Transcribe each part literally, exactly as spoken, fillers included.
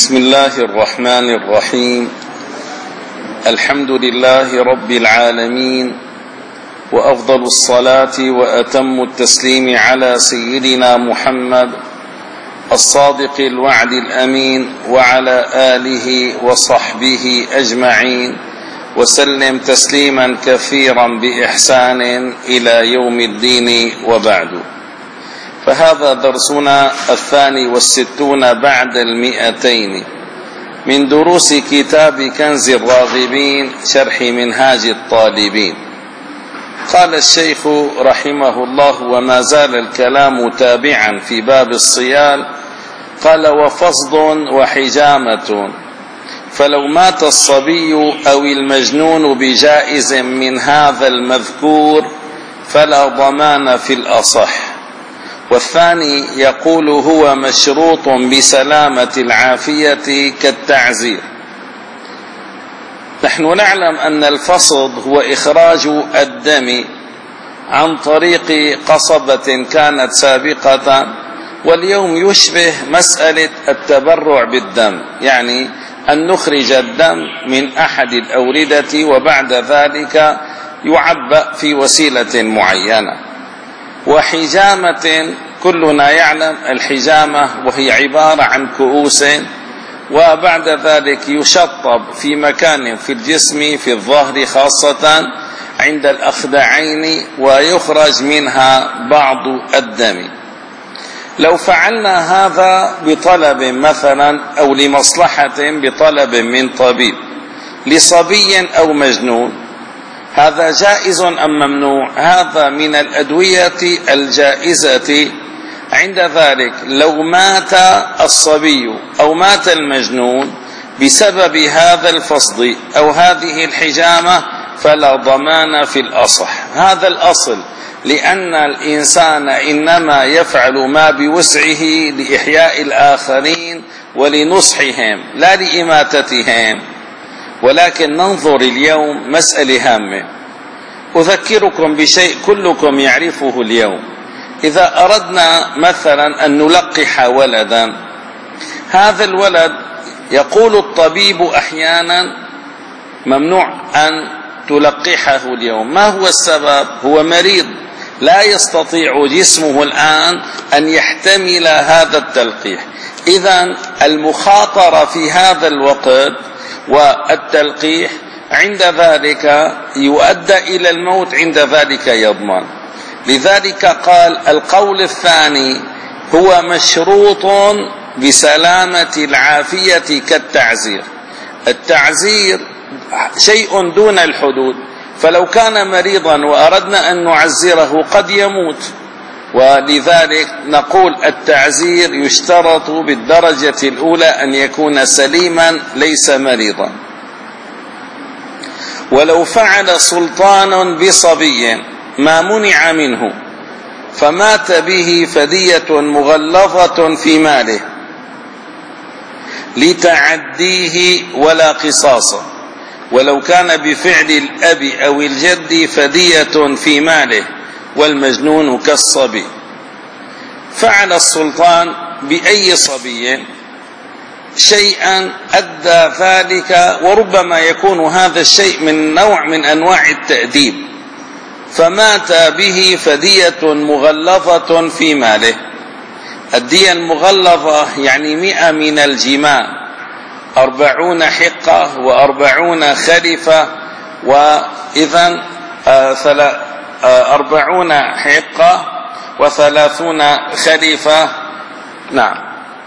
بسم الله الرحمن الرحيم. الحمد لله رب العالمين، وأفضل الصلاة وأتم التسليم على سيدنا محمد الصادق الوعد الأمين، وعلى آله وصحبه أجمعين، وسلم تسليما كثيرا بإحسان إلى يوم الدين، وبعد. فهذا درسنا الثاني والستون بعد المئتين من دروس كتاب كنز الراغبين شرح منهاج الطالبين. قال الشيخ رحمه الله: وما زال الكلام تابعا في باب الصيام. قال: وفصد وحجامة، فلو مات الصبي أو المجنون بجائز من هذا المذكور فلا ضمان في الأصح. والثاني يقول: هو مشروط بسلامة العافية كالتعزير. نحن نعلم أن الفصد هو إخراج الدم عن طريق قصبة كانت سابقة، واليوم يشبه مسألة التبرع بالدم، يعني أن نخرج الدم من أحد الأوردة وبعد ذلك يعبأ في وسيلة معينة. وحجامة كلنا يعلم الحجامة، وهي عبارة عن كؤوس وبعد ذلك يشطب في مكان في الجسم في الظهر خاصة عند الأخدعين ويخرج منها بعض الدم. لو فعلنا هذا بطلب مثلا أو لمصلحة بطلب من طبيب لصبي أو مجنون، هذا جائز أم ممنوع؟ هذا من الأدوية الجائزة. عند ذلك لو مات الصبي أو مات المجنون بسبب هذا الفصد أو هذه الحجامة فلا ضمان في الأصح. هذا الأصل، لأن الإنسان إنما يفعل ما بوسعه لإحياء الآخرين ولنصحهم لا لإماتتهم. ولكن ننظر اليوم مسألة هامة، أذكركم بشيء كلكم يعرفه اليوم. إذا أردنا مثلا أن نلقح ولدا، هذا الولد يقول الطبيب أحيانا ممنوع أن تلقحه اليوم. ما هو السبب؟ هو مريض لا يستطيع جسمه الآن أن يحتمل هذا التلقيح. إذن المخاطرة في هذا الوقت والتلقيح عند ذلك يؤدى إلى الموت، عند ذلك يضمن. لذلك قال القول الثاني: هو مشروط بسلامة العافية كالتعزير. التعزير شيء دون الحدود، فلو كان مريضا وأردنا أن نعزره قد يموت، ولذلك نقول التعزير يشترط بالدرجة الأولى أن يكون سليما ليس مريضا. ولو فعل سلطان بصبي ما منع منه فمات به فدية مغلظة في ماله لتعديه ولا قصاص. ولو كان بفعل الأب أو الجد فدية في ماله، والمجنون كالصبي. فعل السلطان بأي صبي شيئا أدى ذلك، وربما يكون هذا الشيء من نوع من أنواع التأديب، فمات به فدية مغلظة في ماله. الدية المغلظة يعني مئة من الجماع، أربعون حقة وأربعون خلفة، وإذن أربعون حقة وثلاثون خلفة، نعم،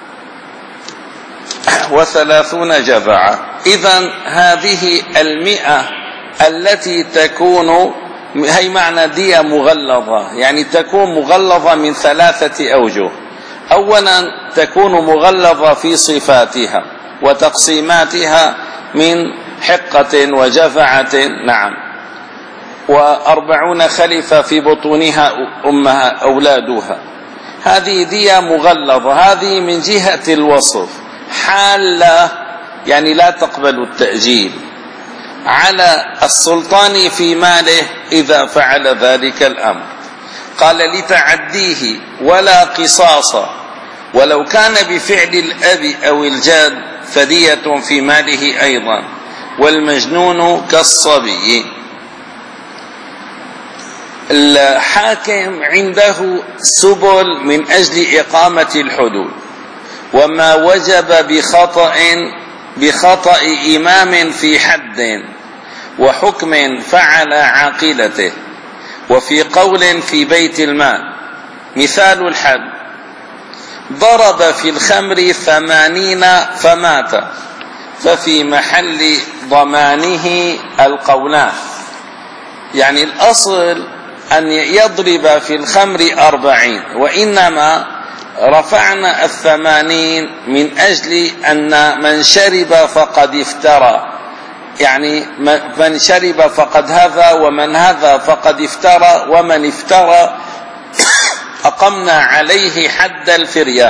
وثلاثون جذعة. إذن هذه المئة التي تكون، هي معنى دية مغلظة، يعني تكون مغلظة من ثلاثة أوجه. أولا تكون مغلظة في صفاتها وتقسيماتها من حقة وجذعة، نعم، وأربعون خلفة في بطونها أمها أولادها. هذه دية مغلظة، هذه من جهة الوصف حالة، يعني لا تقبل التأجيل على السلطان في ماله إذا فعل ذلك الأمر. قال: لتعديه ولا قصاص، ولو كان بفعل الأب أو الجد فدية في ماله أيضا، والمجنون كالصبي. الحاكم عنده سبل من أجل إقامة الحدود، وما وجب بخطأ بخطأ إمام في حد وحكم فعل عاقلته، وفي قول في بيت المال. مثال الحد: ضرب في الخمر ثمانين فمات، ففي محل ضمانه القولان. يعني الأصل أن يضرب في الخمر أربعين، وإنما رفعنا الثمانين من أجل أن من شرب فقد افترى، يعني من شرب فقد هذا، ومن هذا فقد افترى، ومن افترى أقمنا عليه حد الفرية.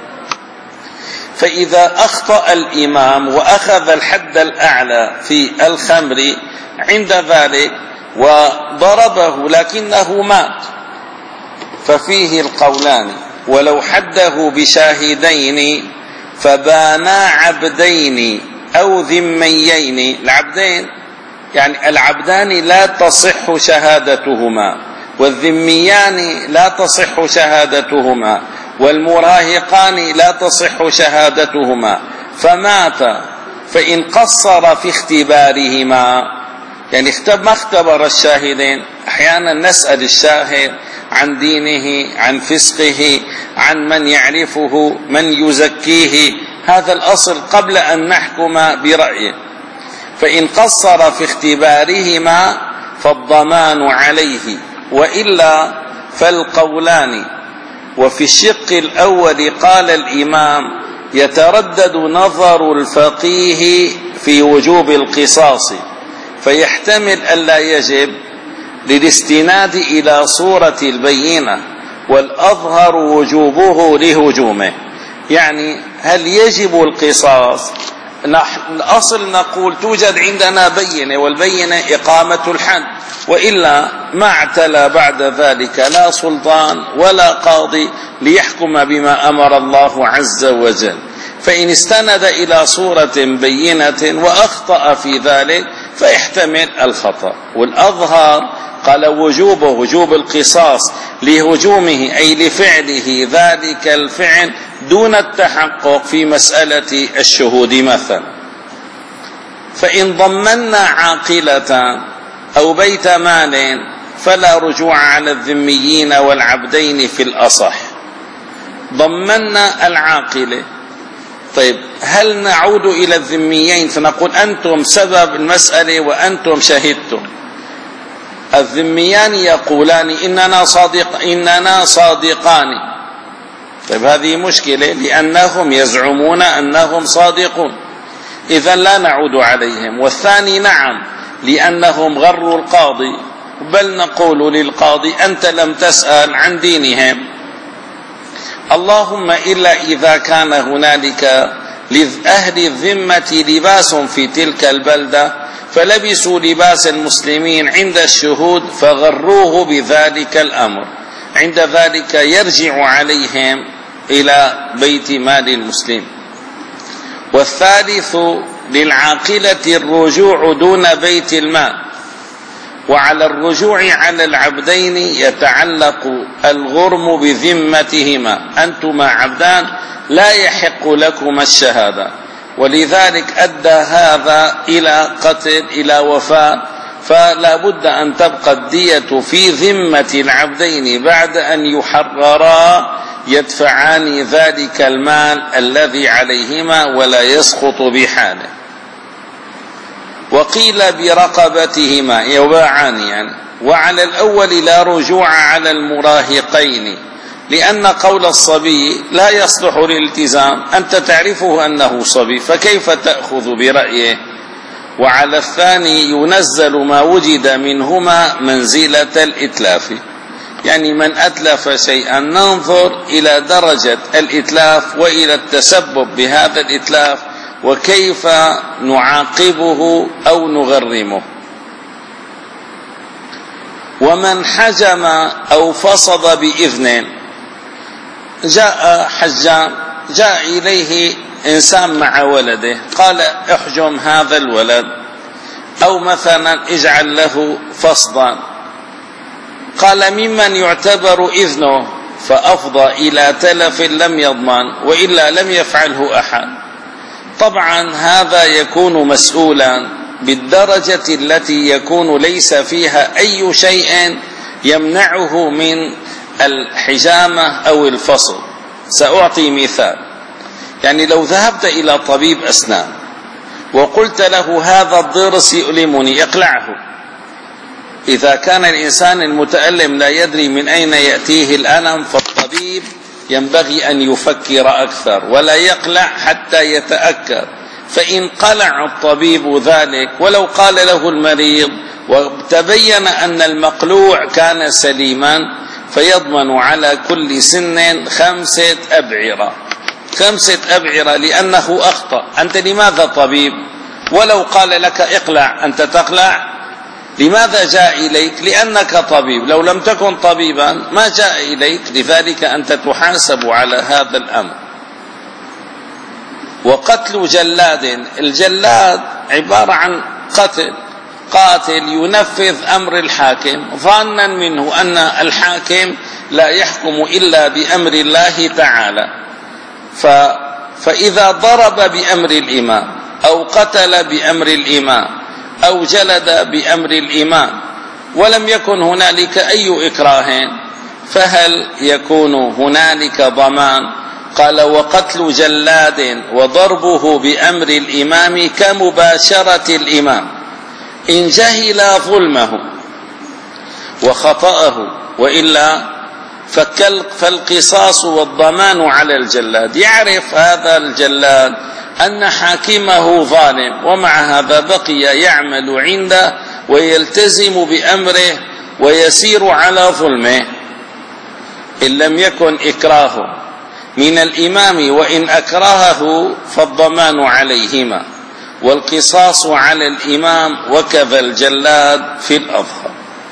فإذا أخطأ الإمام وأخذ الحد الأعلى في الخمر عند ذلك وضربه لكنه مات، ففيه القولان. ولو حده بشاهدين فبانا عبدين أو ذميين، العبدين يعني العبدان لا تصح شهادتهما، والذميان لا تصح شهادتهما، والمراهقان لا تصح شهادتهما، فمات. فإن قصر في اختبارهما، يعني ما اختبر الشاهدين، أحيانا نسأل الشاهد عن دينه، عن فسقه، عن من يعرفه، من يزكيه، هذا الأصل قبل أن نحكم برأيه. فإن قصر في اختبارهما فالضمان عليه، وإلا فالقولان. وفي الشق الأول قال الإمام: يتردد نظر الفقيه في وجوب القصاص، فيحتمل ألا يجب للاستناد إلى صورة البينة، والأظهر وجوبه لهجومه. يعني هل يجب القصاص؟ الأصل نقول توجد عندنا بينة، والبينة إقامة الحد، وإلا ما اعتلى بعد ذلك لا سلطان ولا قاضي ليحكم بما أمر الله عز وجل. فإن استند إلى صورة بينة وأخطأ في ذلك فيحتمل الخطأ. والأظهر قال وجوبه وجوب القصاص لهجومه، أي لفعله ذلك الفعل دون التحقق في مسألة الشهود مثلا. فإن ضمنا عاقلة أو بيت مال فلا رجوع على الذميين والعبدين في الأصح. ضمنا العاقلة، طيب هل نعود إلى الذميين فنقول أنتم سبب المسألة وأنتم شهدتم؟ الذميان يقولان إننا صادق إننا صادقان. طيب هذه مشكلة، لأنهم يزعمون أنهم صادقون، إذن لا نعود عليهم. والثاني نعم، لأنهم غروا القاضي، بل نقول للقاضي أنت لم تسأل عن دينهم، اللهم إلا إذا كان هنالك لأهل الذمة لباس في تلك البلدة فلبسوا لباس المسلمين عند الشهود فغروه بذلك الأمر، عند ذلك يرجع عليهم إلى بيت مال المسلم. والثالث للعاقلة الرجوع دون بيت المال، وعلى الرجوع على العبدين يتعلق الغرم بذمتهما، أنتما عبدان لا يحق لكما الشهادة، ولذلك أدى هذا إلى قتل، إلى وفاة، فلا بد أن تبقى الدية في ذمة العبدين بعد أن يحررا يدفعان ذلك المال الذي عليهما ولا يسقط بحاله. وقيل برقبتهما يباعان يعني. وعلى الأول لا رجوع على المراهقين، لأن قول الصبي لا يصلح للالتزام، أنت تعرفه أنه صبي فكيف تأخذ برأيه؟ وعلى الثاني ينزل ما وجد منهما منزلة الإتلاف، يعني من أتلف شيئا ننظر إلى درجة الإتلاف وإلى التسبب بهذا الإتلاف وكيف نعاقبه أو نغرمه. ومن حجم أو فصد بإذن، جاء حجام جاء إليه إنسان مع ولده قال احجم هذا الولد، أو مثلا اجعل له فصدا، قال ممن يعتبر إذنه فأفضى إلى تلف لم يضمن، وإلا لم يفعله أحد. طبعا هذا يكون مسؤولا بالدرجة التي يكون ليس فيها أي شيء يمنعه من الحجامة أو الفصل. سأعطي مثال، يعني لو ذهبت إلى طبيب أسنان وقلت له هذا الضرس يؤلمني اقلعه، إذا كان الإنسان المتألم لا يدري من أين يأتيه الألم، فالطبيب ينبغي أن يفكر أكثر ولا يقلع حتى يتأكد. فإن قلع الطبيب ذلك ولو قال له المريض وتبين أن المقلوع كان سليما، فيضمن على كل سن خمسة أبعرة، خمسة أبعرة لأنه أخطأ. أنت لماذا طبيب؟ ولو قال لك اقلع أنت تقلع؟ لماذا جاء إليك؟ لأنك طبيب. لو لم تكن طبيبا ما جاء إليك، لذلك أنت تحاسب على هذا الأمر. وقتل جلاد، الجلاد عبارة عن قتل، قاتل ينفذ أمر الحاكم ظانا منه أن الحاكم لا يحكم إلا بأمر الله تعالى. ف... فإذا ضرب بأمر الإمام أو قتل بأمر الإمام أو جلد بأمر الإمام ولم يكن هنالك أي إكراه، فهل يكون هنالك ضمان؟ قال وقتل جلاد وضربه بأمر الإمام كمباشرة الإمام إن جهل ظلمه وخطأه، وإلا فالقصاص والضمان على الجلاد. يعرف هذا الجلاد أن حاكمه ظالم، ومع هذا بقي يعمل عنده ويلتزم بأمره ويسير على ظلمه إن لم يكن إكراه من الإمام، وإن أكرهه فالضمان عليهما والقصاص على الإمام وكذا الجلاد في الأظهر.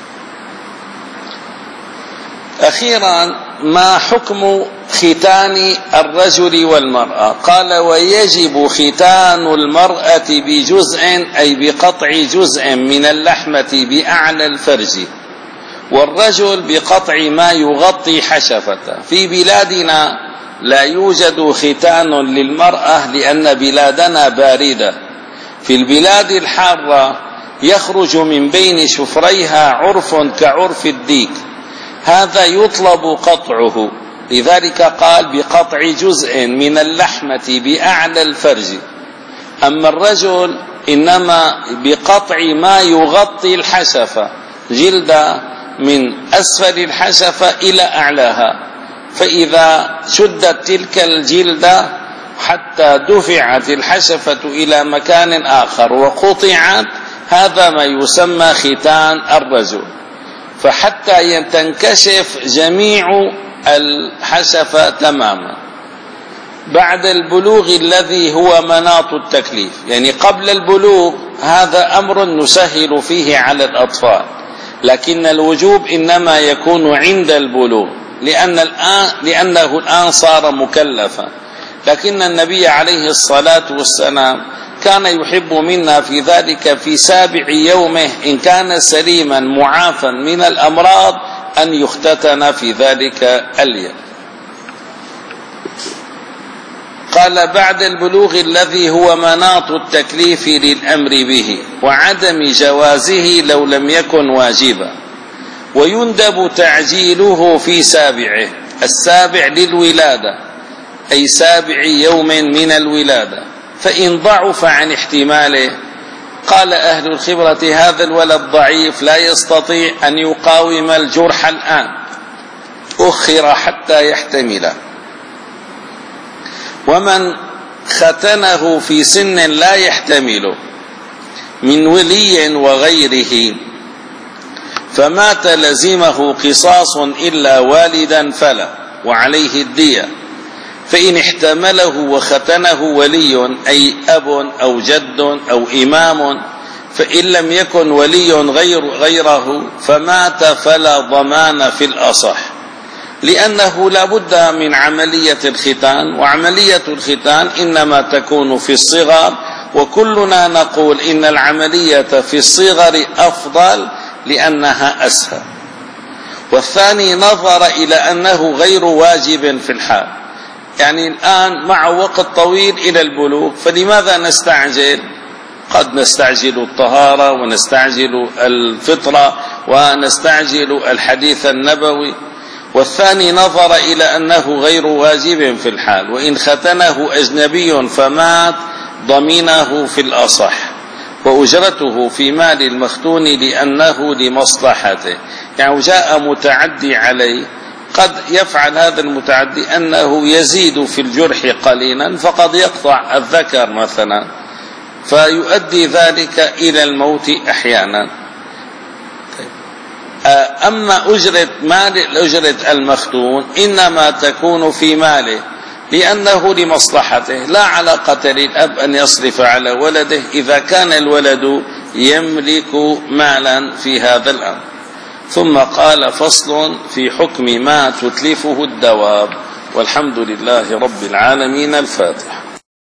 أخيرا، ما حكم ختان الرجل والمرأة؟ قال ويجب ختان المرأة بجزء أي بقطع جزء من اللحمة بأعلى الفرج، والرجل بقطع ما يغطي حشفته. في بلادنا لا يوجد ختان للمرأة لأن بلادنا باردة. في البلاد الحارة يخرج من بين شفريها عرف كعرف الديك، هذا يطلب قطعه، لذلك قال بقطع جزء من اللحمة بأعلى الفرج. أما الرجل إنما بقطع ما يغطي الحشفة، جلد من أسفل الحشفة إلى أعلاها، فإذا شدت تلك الجلدة حتى دفعت الحشفة إلى مكان آخر وقطعت، هذا ما يسمى ختان الرجل. فحتى تنكشف جميع الحشفة تماما بعد البلوغ الذي هو مناط التكليف، يعني قبل البلوغ هذا أمر نسهل فيه على الأطفال، لكن الوجوب إنما يكون عند البلوغ، لأن الآن لأنه الآن صار مكلفا. لكن النبي عليه الصلاة والسلام كان يحب منا في ذلك في سابع يومه إن كان سليما معافا من الأمراض أن يختتن في ذلك اليوم. قال بعد البلوغ الذي هو مناط التكليف للأمر به وعدم جوازه لو لم يكن واجبا، ويندب تعجيله في سابعه. السابع للولادة أي سابع يوم من الولادة، فإن ضعف عن احتماله قال أهل الخبرة هذا الولد ضعيف لا يستطيع أن يقاوم الجرح الآن، أخر حتى يحتمله. ومن ختنه في سن لا يحتمله من ولي وغيره فمات لزمه قصاص إلا والدا فلا وعليه الدية. فإن احتمله وختنه ولي أي أب أو جد أو إمام، فإن لم يكن ولي غير غيره فمات فلا ضمان في الأصح، لأنه لا بد من عملية الختان، وعملية الختان إنما تكون في الصغر، وكلنا نقول إن العملية في الصغر أفضل لأنها أسهل. والثاني نظر إلى أنه غير واجب في الحال، يعني الآن مع وقت طويل إلى البلوغ، فلماذا نستعجل؟ قد نستعجل الطهارة ونستعجل الفطرة ونستعجل الحديث النبوي. والثاني نظر إلى أنه غير واجب في الحال، وإن ختنه أجنبي فمات ضمنه في الأصح، وأجرته في مال المختون لأنه لمصلحته. يعني جاء متعدي عليه، قد يفعل هذا المتعدي أنه يزيد في الجرح قليلا فقد يقطع الذكر مثلا، فيؤدي ذلك إلى الموت أحيانا. أما أجرة مال أجرة المختون إنما تكون في ماله لأنه لمصلحته، لا علاقة للأب أن يصرف على ولده إذا كان الولد يملك مالا في هذا الأمر. ثم قال: فصل في حكم ما تتلفه الدواب. والحمد لله رب العالمين. الفاتحة.